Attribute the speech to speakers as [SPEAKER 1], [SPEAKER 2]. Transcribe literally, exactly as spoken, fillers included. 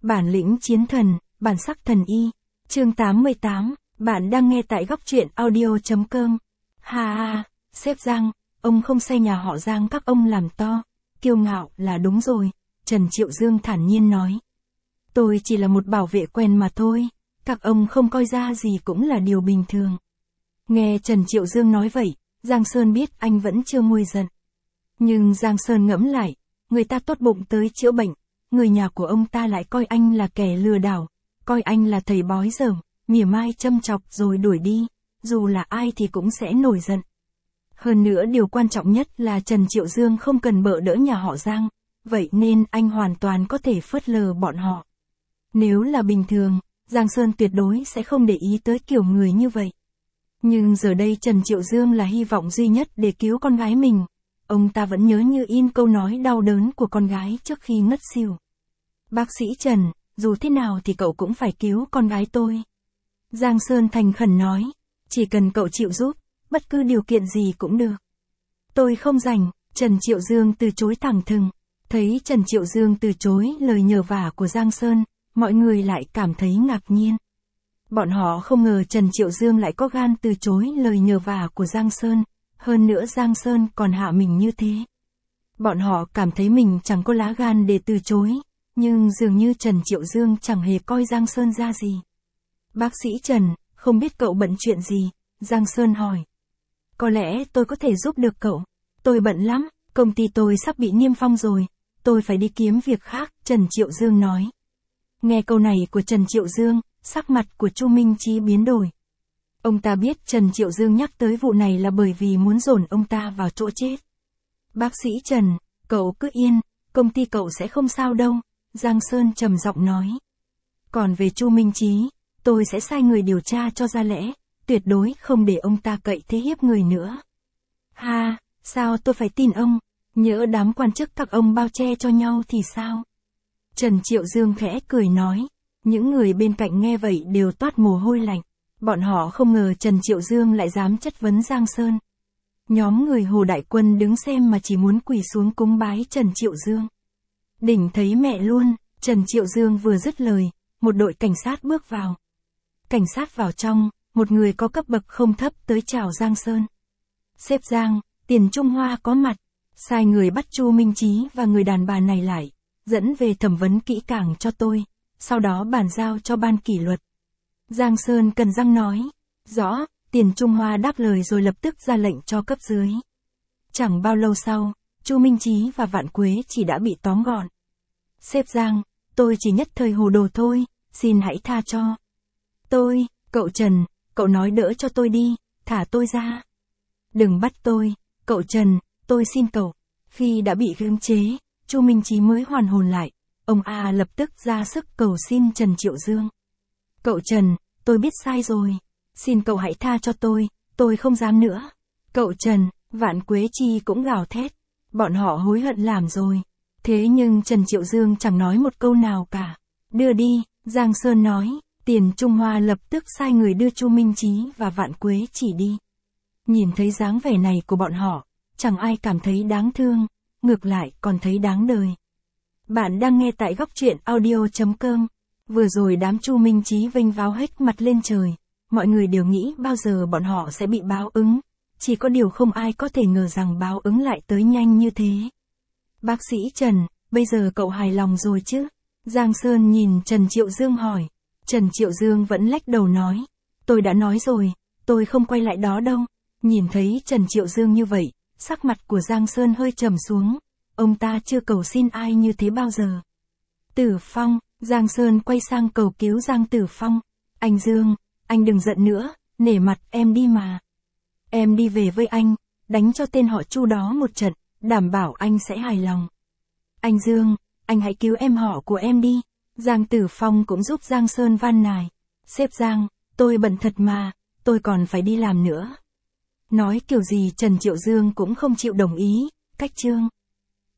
[SPEAKER 1] Bản lĩnh chiến thần, bản sắc thần y. Chương tám mươi tám, bạn đang nghe tại góc truyện audio.com. Ha ha, sếp Giang, ông không xây nhà họ Giang các ông làm to, kiêu ngạo là đúng rồi, Trần Triệu Dương thản nhiên nói. Tôi chỉ là một bảo vệ quen mà thôi, các ông không coi ra gì cũng là điều bình thường. Nghe Trần Triệu Dương nói vậy, Giang Sơn biết anh vẫn chưa nguôi giận. Nhưng Giang Sơn ngẫm lại, người ta tốt bụng tới chữa bệnh, người nhà của ông ta lại coi anh là kẻ lừa đảo, coi anh là thầy bói dởm, mỉa mai châm chọc rồi đuổi đi, dù là ai thì cũng sẽ nổi giận. Hơn nữa điều quan trọng nhất là Trần Triệu Dương không cần bợ đỡ nhà họ Giang, vậy nên anh hoàn toàn có thể phớt lờ bọn họ. Nếu là bình thường, Giang Sơn tuyệt đối sẽ không để ý tới kiểu người như vậy. Nhưng giờ đây Trần Triệu Dương là hy vọng duy nhất để cứu con gái mình. Ông ta vẫn nhớ như in câu nói đau đớn của con gái trước khi ngất xỉu. Bác sĩ Trần, dù thế nào thì cậu cũng phải cứu con gái tôi. Giang Sơn thành khẩn nói, chỉ cần cậu chịu giúp, bất cứ điều kiện gì cũng được. Tôi không rảnh, Trần Triệu Dương từ chối thẳng thừng. Thấy Trần Triệu Dương từ chối lời nhờ vả của Giang Sơn, mọi người lại cảm thấy ngạc nhiên. Bọn họ không ngờ Trần Triệu Dương lại có gan từ chối lời nhờ vả của Giang Sơn, hơn nữa Giang Sơn còn hạ mình như thế. Bọn họ cảm thấy mình chẳng có lá gan để từ chối, nhưng dường như Trần Triệu Dương chẳng hề coi Giang Sơn ra gì. Bác sĩ Trần, không biết cậu bận chuyện gì? Giang Sơn hỏi. Có lẽ tôi có thể giúp được cậu. Tôi bận lắm, công ty tôi sắp bị niêm phong rồi, tôi phải đi kiếm việc khác, Trần Triệu Dương nói. Nghe câu này của Trần Triệu Dương, sắc mặt của Chu Minh Chí biến đổi. Ông ta biết Trần Triệu Dương nhắc tới vụ này là bởi vì muốn dồn ông ta vào chỗ chết. Bác sĩ Trần, cậu cứ yên, công ty cậu sẽ không sao đâu, Giang Sơn trầm giọng nói. Còn về Chu Minh Chí, tôi sẽ sai người điều tra cho ra lẽ, tuyệt đối không để ông ta cậy thế hiếp người nữa. Ha, sao tôi phải tin ông, nhỡ đám quan chức các ông bao che cho nhau thì sao? Trần Triệu Dương khẽ cười nói, những người bên cạnh nghe vậy đều toát mồ hôi lạnh. Bọn họ không ngờ Trần Triệu Dương lại dám chất vấn Giang Sơn. Nhóm người Hồ Đại Quân đứng xem mà chỉ muốn quỳ xuống cúng bái Trần Triệu Dương. Đỉnh thấy mẹ luôn, Trần Triệu Dương vừa dứt lời, một đội cảnh sát bước vào. Cảnh sát vào trong, một người có cấp bậc không thấp tới chào Giang Sơn. Sếp Giang, Tiền Trung Hoa có mặt, sai người bắt Chu Minh Chí và người đàn bà này lại, dẫn về thẩm vấn kỹ càng cho tôi, sau đó bàn giao cho ban kỷ luật. Giang Sơn cần răng nói, rõ, Tiền Trung Hoa đáp lời rồi lập tức ra lệnh cho cấp dưới. Chẳng bao lâu sau, Chu Minh Chí và Vạn Quế chỉ đã bị tóm gọn. Sếp Giang, tôi chỉ nhất thời hồ đồ thôi, xin hãy tha cho. Tôi, cậu Trần, cậu nói đỡ cho tôi đi, thả tôi ra. Đừng bắt tôi, cậu Trần, tôi xin cậu. Khi đã bị khống chế, Chu Minh Chí mới hoàn hồn lại, ông A lập tức ra sức cầu xin Trần Triệu Dương. Cậu Trần, tôi biết sai rồi, xin cậu hãy tha cho tôi, tôi không dám nữa. Cậu Trần, Vạn Quế Chi cũng gào thét, bọn họ hối hận làm rồi. Thế nhưng Trần Triệu Dương chẳng nói một câu nào cả. Đưa đi, Giang Sơn nói, Tiền Trung Hoa lập tức sai người đưa Chu Minh Chí và Vạn Quế Chỉ đi. Nhìn thấy dáng vẻ này của bọn họ, chẳng ai cảm thấy đáng thương, ngược lại còn thấy đáng đời. Bạn đang nghe tại góc truyện audio.com. Vừa rồi đám Chu Minh Chí vênh váo hết mặt lên trời, mọi người đều nghĩ bao giờ bọn họ sẽ bị báo ứng, chỉ có điều không ai có thể ngờ rằng báo ứng lại tới nhanh như thế. Bác sĩ Trần, bây giờ cậu hài lòng rồi chứ? Giang Sơn nhìn Trần Triệu Dương hỏi. Trần Triệu Dương vẫn lách đầu nói, tôi đã nói rồi, tôi không quay lại đó đâu. Nhìn thấy Trần Triệu Dương như vậy, sắc mặt của Giang Sơn hơi trầm xuống, ông ta chưa cầu xin ai như thế bao giờ. Tử Phong, Giang Sơn quay sang cầu cứu Giang Tử Phong. Anh Dương, anh đừng giận nữa, nể mặt em đi mà. Em đi về với anh, đánh cho tên họ Chu đó một trận, đảm bảo anh sẽ hài lòng. Anh Dương, anh hãy cứu em họ của em đi. Giang Tử Phong cũng giúp Giang Sơn van nài. Sếp Giang, tôi bận thật mà, tôi còn phải đi làm nữa. Nói kiểu gì Trần Triệu Dương cũng không chịu đồng ý, cách chương.